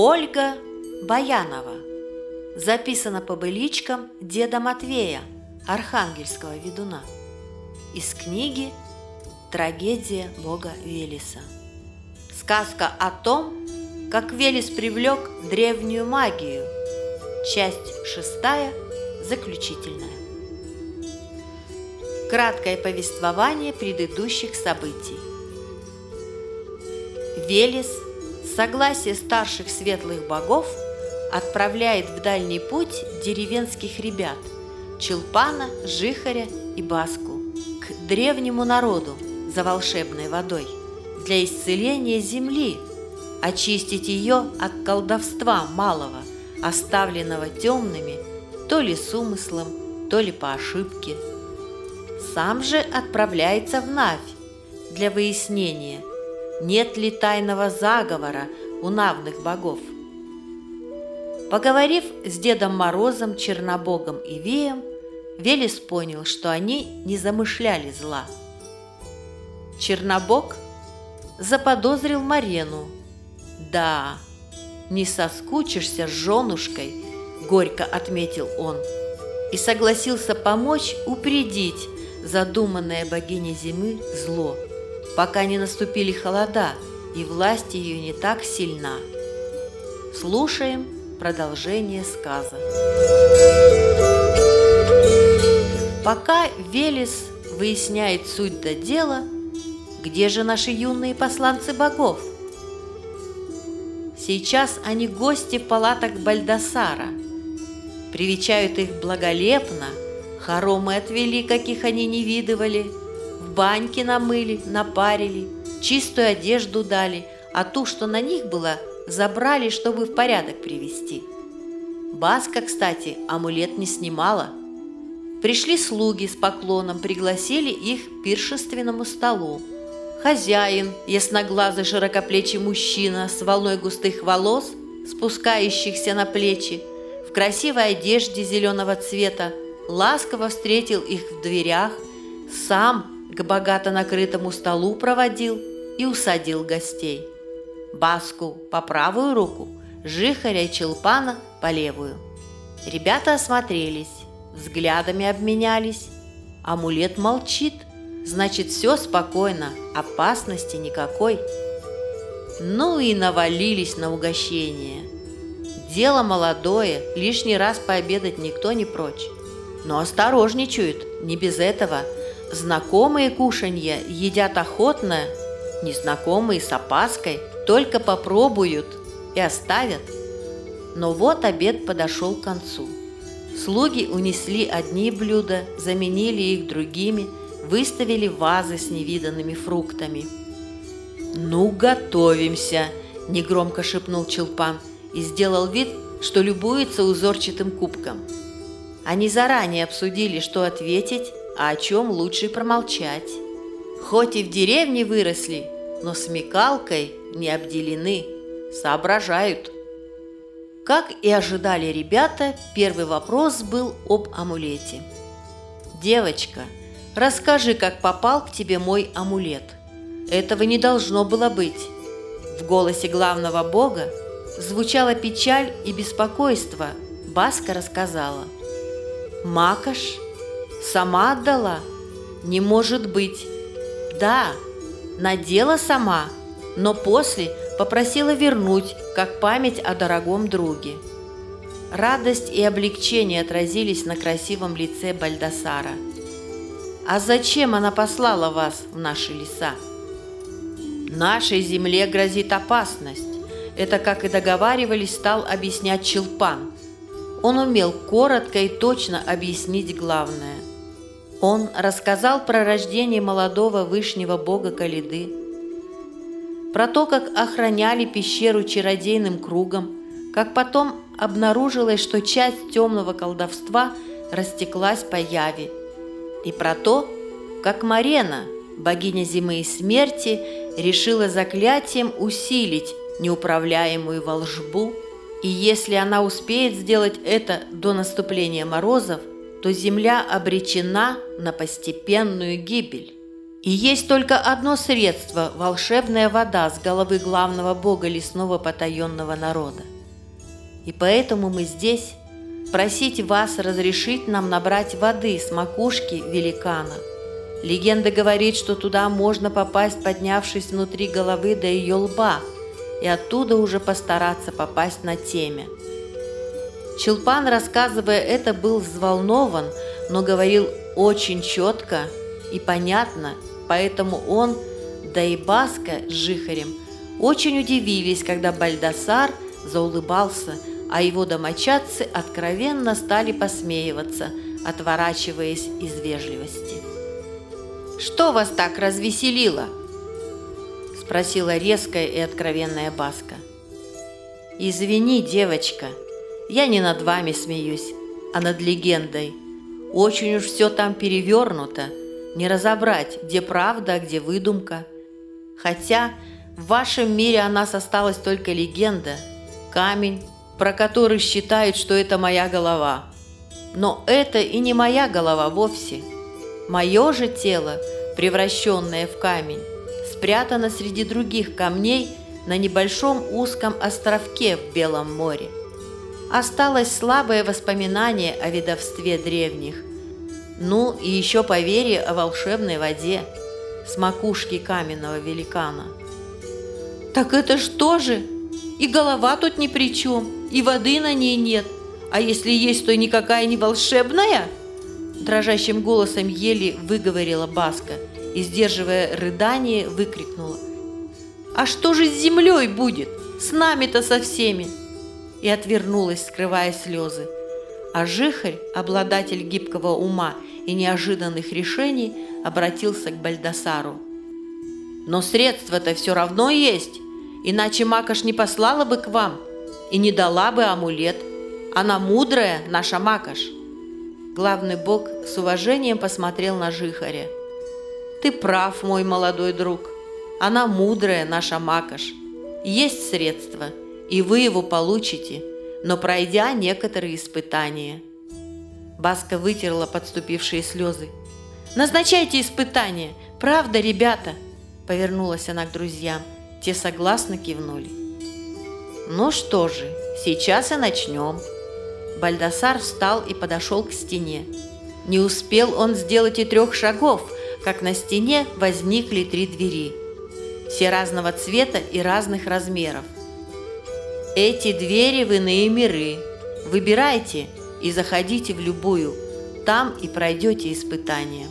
Ольга Баянова. Записано по быличкам деда Матвея, архангельского ведуна. Из книги «Трагедия бога Велеса». Сказка о том, как Велес привлек древнюю магию. Часть 6, заключительная. Краткое повествование предыдущих событий. Велес, с согласия старших светлых богов, отправляет в дальний путь деревенских ребят Челпана, Жихаря и Баску к древнему народу за волшебной водой для исцеления земли, очистить ее от колдовства малого, оставленного темными то ли с умыслом, то ли по ошибке. Сам же отправляется в Навь для выяснения, нет ли тайного заговора у навных богов. Поговорив с Дедом Морозом, Чернобогом и Веем, Велес понял, что они не замышляли зла. Чернобог заподозрил Марену. «Да, не соскучишься с женушкой», – горько отметил он, и согласился помочь упредить задуманное богиней зимы зло, пока не наступили холода и власть ее не так сильна. Слушаем продолжение сказа. Пока Велес выясняет суть до дела, где же наши юные посланцы богов? Сейчас они гости в палатах Бальдасара. Привечают их благолепно, хоромы отвели, каких они не видывали, в баньке намыли, напарили, чистую одежду дали, а ту, что на них была, забрали, чтобы в порядок привести. Баска, кстати, амулет не снимала. Пришли слуги с поклоном, пригласили их к пиршественному столу. Хозяин, ясноглазый широкоплечий мужчина с волной густых волос, спускающихся на плечи, в красивой одежде зеленого цвета, ласково встретил их в дверях, сам к богато накрытому столу проводил и усадил гостей. Баску по правую руку, Жихаря и Челпана по левую. Ребята осмотрелись, взглядами обменялись. Амулет молчит, значит, все спокойно, опасности никакой. Ну и навалились на угощение. Дело молодое, лишний раз пообедать никто не прочь. Но осторожничают, не без этого. Знакомые кушанья едят охотно, незнакомые с опаской только попробуют и оставят. Но вот обед подошел к концу. Слуги унесли одни блюда, заменили их другими, выставили вазы с невиданными фруктами. «Ну, готовимся!» – негромко шепнул Челпан и сделал вид, что любуется узорчатым кубком. Они заранее обсудили, что ответить, а о чем лучше промолчать. Хоть и в деревне выросли, но смекалкой не обделены, соображают. Как и ожидали ребята, первый вопрос был об амулете. «Девочка, расскажи, как попал к тебе мой амулет. Этого не должно было быть». В голосе главного бога звучала печаль и беспокойство. Баска рассказала. «Макаш? Сама отдала? Не может быть. Да, надела сама, но после попросила вернуть, как память о дорогом друге». Радость и облегчение отразились на красивом лице Бальдасара. «А зачем она послала вас в наши леса?» «Нашей земле грозит опасность». Это, как и договаривались, стал объяснять Челпан. Он умел коротко и точно объяснить главное. Он рассказал про рождение молодого вышнего бога Калиды, про то, как охраняли пещеру чародейным кругом, как потом обнаружилось, что часть темного колдовства растеклась по Яве, и про то, как Марена, богиня зимы и смерти, решила заклятием усилить неуправляемую волшбу, и если она успеет сделать это до наступления морозов, то земля обречена на постепенную гибель. И есть только одно средство – волшебная вода с головы главного бога лесного потаенного народа. И поэтому мы здесь просить вас разрешить нам набрать воды с макушки великана. Легенда говорит, что туда можно попасть, поднявшись внутри головы до ее лба, и оттуда уже постараться попасть на темя. Чулпан, рассказывая это, был взволнован, но говорил очень четко и понятно, поэтому он, да и Баска с Жихарем, очень удивились, когда Бальдасар заулыбался, а его домочадцы откровенно стали посмеиваться, отворачиваясь из вежливости. «Что вас так развеселило?» – спросила резкая и откровенная Баска. «Извини, девочка, я не над вами смеюсь, а над легендой. Очень уж все там перевернуто, не разобрать, где правда, а где выдумка. Хотя в вашем мире о нас осталась только легенда, камень, про который считают, что это моя голова. Но это и не моя голова вовсе. Мое же тело, превращенное в камень, спрятано среди других камней на небольшом узком островке в Белом море. Осталось слабое воспоминание о ведовстве древних, ну и еще поверье о волшебной воде с макушки каменного великана. «Так это что же? И голова тут ни при чем, и воды на ней нет, а если есть, то никакая не волшебная?» Дрожащим голосом еле выговорила Баска и, сдерживая рыдание, выкрикнула: «А что же с землей будет? С нами-то со всеми!» И отвернулась, скрывая слезы. А Жихарь, обладатель гибкого ума и неожиданных решений, обратился к Бальдасару. «Но средства-то все равно есть, иначе Макаш не послала бы к вам и не дала бы амулет. Она мудрая, наша Макаш». Главный бог с уважением посмотрел на Жихаря. «Ты прав, мой молодой друг. Она мудрая, наша Макаш. Есть средства, и вы его получите, но пройдя некоторые испытания». Баска вытерла подступившие слезы. «Назначайте испытания, правда, ребята?» Повернулась она к друзьям. Те согласно кивнули. «Ну что же, сейчас и начнем». Бальдасар встал и подошел к стене. Не успел он сделать и 3 шагов, как на стене возникли 3 двери. Все разного цвета и разных размеров. «Эти двери в иные миры. Выбирайте и заходите в любую. Там и пройдете испытания».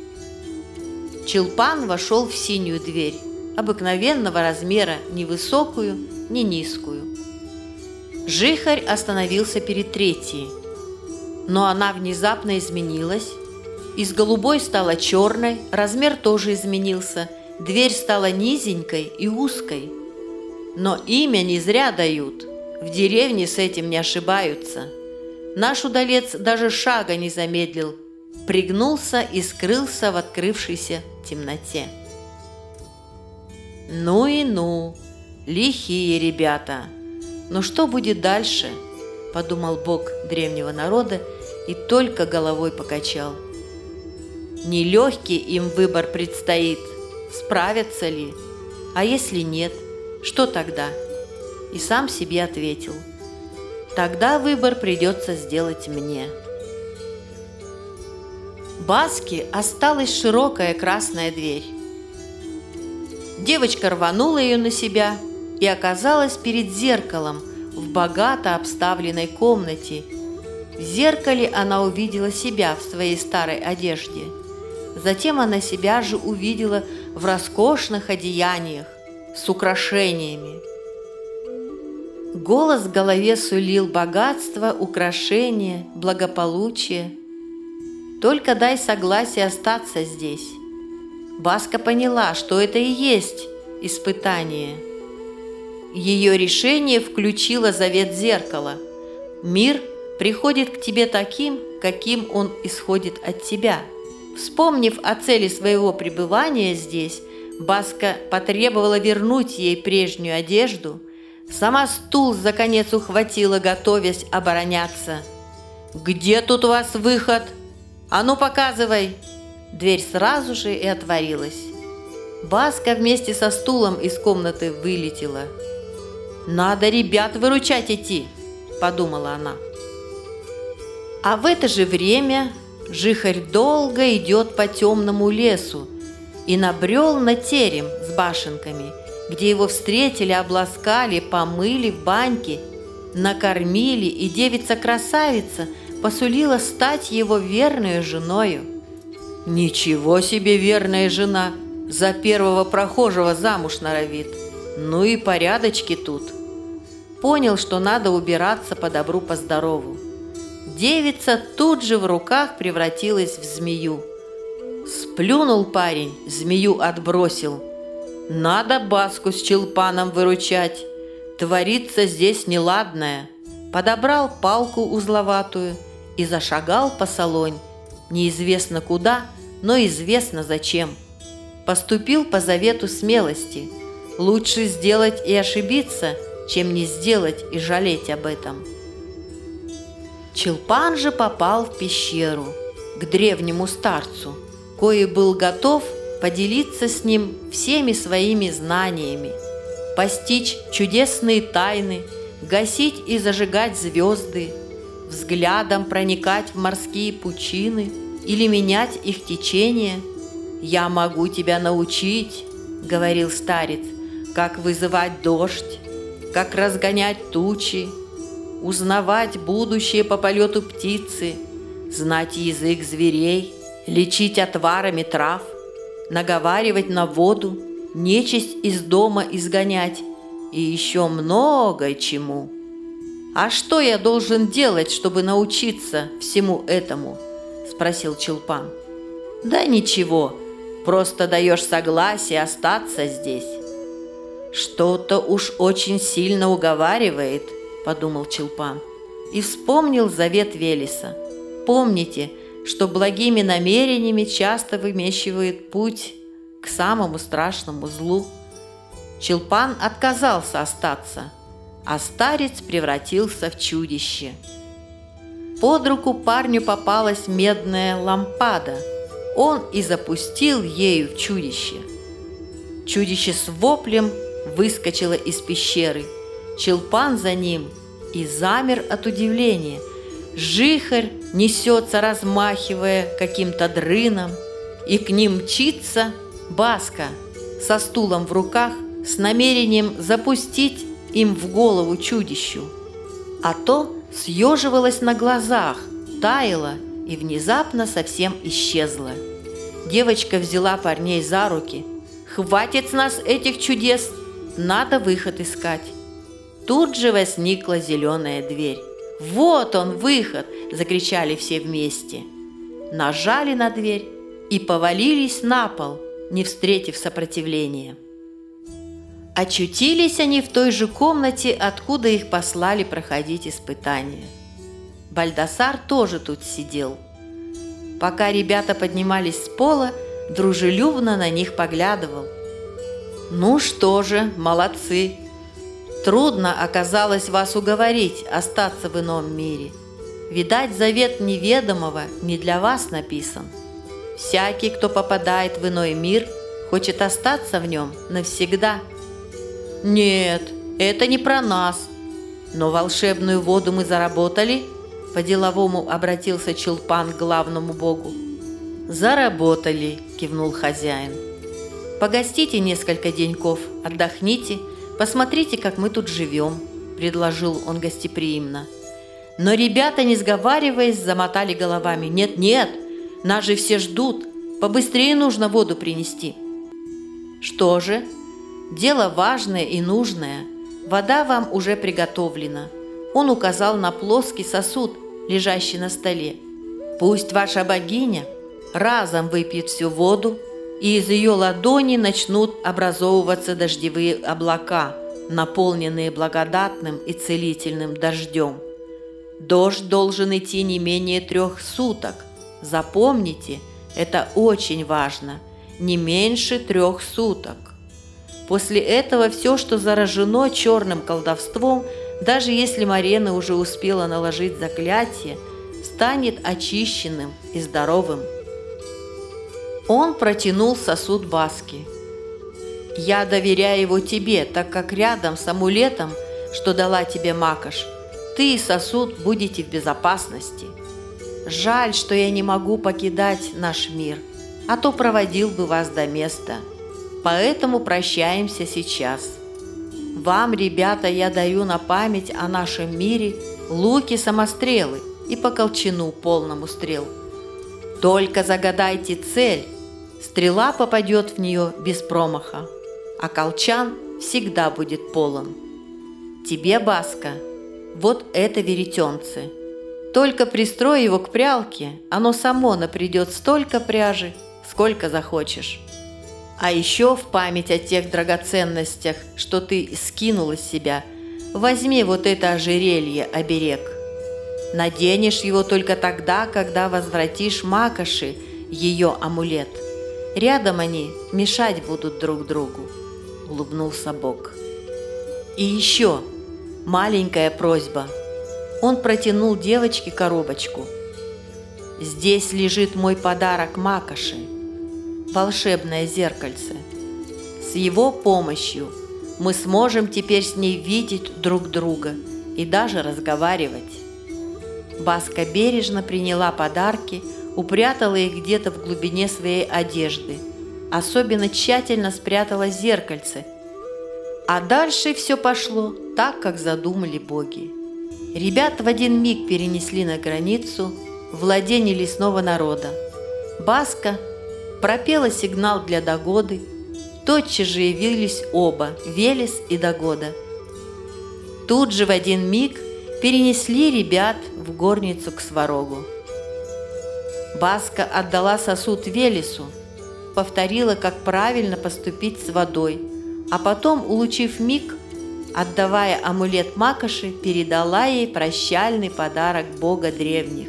Чулпан вошел в синюю дверь, обыкновенного размера, ни высокую, ни низкую. Жихарь остановился перед 3-й, но она внезапно изменилась. Из голубой стала черной, размер тоже изменился, дверь стала низенькой и узкой. Но имя не зря дают, в деревне с этим не ошибаются. Наш удалец даже шага не замедлил, пригнулся и скрылся в открывшейся темноте. «Ну и ну, лихие ребята! Но что будет дальше?» – подумал бог древнего народа и только головой покачал. Нелегкий им выбор предстоит, справятся ли? А если нет, что тогда? И сам себе ответил: тогда выбор придется сделать мне. Баске осталась широкая красная дверь. Девочка рванула ее на себя и оказалась перед зеркалом в богато обставленной комнате. В зеркале она увидела себя в своей старой одежде. Затем она себя же увидела в роскошных одеяниях с украшениями. Голос в голове сулил богатство, украшения, благополучие. Только дай согласие остаться здесь. Баска поняла, что это и есть испытание. Ее решение включило завет зеркала. Мир приходит к тебе таким, каким он исходит от тебя. Вспомнив о цели своего пребывания здесь, Баска потребовала вернуть ей прежнюю одежду, сама стул за конец ухватила, готовясь обороняться. «Где тут у вас выход? А ну показывай!» Дверь сразу же и отворилась. Баска вместе со стулом из комнаты вылетела. «Надо ребят выручать идти!» подумала она. А в это же время жихарь долго идет по темному лесу и набрел на терем с башенками, где его встретили, обласкали, помыли в баньке, накормили, и девица-красавица посулила стать его верной женою. Ничего себе верная жена, за первого прохожего замуж норовит. Ну и порядочки тут. Понял, что надо убираться по добру, по здорову. Девица тут же в руках превратилась в змею. Сплюнул парень, змею отбросил. Надо Баску с Челпаном выручать. Творится здесь неладное. Подобрал палку узловатую и зашагал по Солонь. Неизвестно куда, но известно зачем. Поступил по завету смелости. Лучше сделать и ошибиться, чем не сделать и жалеть об этом. Челпан же попал в пещеру к древнему старцу, кой был готов поделиться с ним всеми своими знаниями, постичь чудесные тайны, гасить и зажигать звезды, взглядом проникать в морские пучины или менять их течение. «Я могу тебя научить, — говорил старец, — как вызывать дождь, как разгонять тучи, узнавать будущее по полету птицы, знать язык зверей, лечить отварами трав, наговаривать на воду, нечисть из дома изгонять и еще много чему». «А что я должен делать, чтобы научиться всему этому?» – спросил Челпан. «Да ничего, просто даешь согласие остаться здесь». «Что-то уж очень сильно уговаривает», – подумал Челпан, и вспомнил завет Велеса. «Помните, что благими намерениями часто вымещивает путь к самому страшному злу». Челпан отказался остаться, а старец превратился в чудище. Под руку парню попалась медная лампада. Он и запустил ею в чудище. Чудище с воплем выскочило из пещеры. Челпан за ним и замер от удивления. Жихарь несется, размахивая каким-то дрыном, и к ним мчится Баска со стулом в руках с намерением запустить им в голову чудищу. А то съеживалось на глазах, таяло и внезапно совсем исчезло. Девочка взяла парней за руки. «Хватит с нас этих чудес, надо выход искать». Тут же возникла зеленая дверь. «Вот он, выход!» – закричали все вместе. Нажали на дверь и повалились на пол, не встретив сопротивления. Очутились они в той же комнате, откуда их послали проходить испытания. Бальдасар тоже тут сидел. Пока ребята поднимались с пола, дружелюбно на них поглядывал. «Ну что же, молодцы! Трудно оказалось вас уговорить остаться в ином мире. Видать, завет неведомого не для вас написан. Всякий, кто попадает в иной мир, хочет остаться в нем навсегда». «Нет, это не про нас. Но волшебную воду мы заработали?» По-деловому обратился Челпан к главному богу. «Заработали», – кивнул хозяин. «Погостите несколько деньков, отдохните, посмотрите, как мы тут живем», – предложил он гостеприимно. Но ребята, не сговариваясь, замотали головами. «Нет, нас же все ждут, побыстрее нужно воду принести». «Что же? Дело важное и нужное. Вода вам уже приготовлена». Он указал на плоский сосуд, лежащий на столе. «Пусть ваша богиня разом выпьет всю воду, и из ее ладони начнут образовываться дождевые облака, наполненные благодатным и целительным дождем. Дождь должен идти не менее 3 суток. Запомните, это очень важно, не меньше 3 суток. После этого все, что заражено черным колдовством, даже если Марена уже успела наложить заклятие, станет очищенным и здоровым». Он протянул сосуд Баски. «Я доверяю его тебе, так как рядом с амулетом, что дала тебе Макаш, ты ты и сосуд будете в безопасности. Жаль, что я не могу покидать наш мир, а то проводил бы вас до места. Поэтому прощаемся сейчас. Вам, ребята, я даю на память о нашем мире луки-самострелы и по колчану полному стрел. Только загадайте цель, стрела попадет в нее без промаха, а колчан всегда будет полон. Тебе, Баска, вот это веретенце. Только пристрой его к прялке, оно само напрядет столько пряжи, сколько захочешь. А еще в память о тех драгоценностях, что ты скинула с себя, возьми вот это ожерелье-оберег. Наденешь его только тогда, когда возвратишь Макоши ее амулет. Рядом они мешать будут друг другу, — улыбнулся Бог. И еще маленькая просьба. Он протянул девочке коробочку. Здесь лежит мой подарок Макоши, волшебное зеркальце. С его помощью мы сможем теперь с ней видеть друг друга и даже разговаривать. Баска бережно приняла подарки, упрятала их где-то в глубине своей одежды, особенно тщательно спрятала зеркальце. А дальше все пошло так, как задумали боги. Ребят в один миг перенесли на границу владения лесного народа. Баска пропела сигнал для Дагоды, тотчас же явились оба, Велес и Дагода. Тут же в один миг перенесли ребят в горницу к Сварогу. Баска отдала сосуд Велесу, повторила, как правильно поступить с водой, а потом, улучив миг, отдавая амулет Макоши, передала ей прощальный подарок бога древних.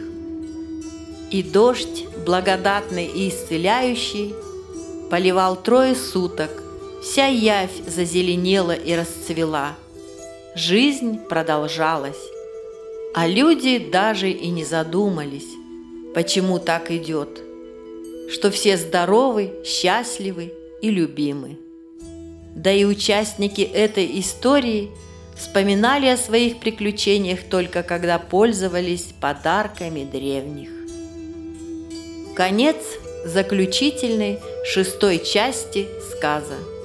И дождь, благодатный и исцеляющий, поливал 3 суток, вся явь зазеленела и расцвела. Жизнь продолжалась, а люди даже и не задумались, почему так идет, что все здоровы, счастливы и любимы. Да и участники этой истории вспоминали о своих приключениях только когда пользовались подарками древних. Конец заключительной 6-й части сказа.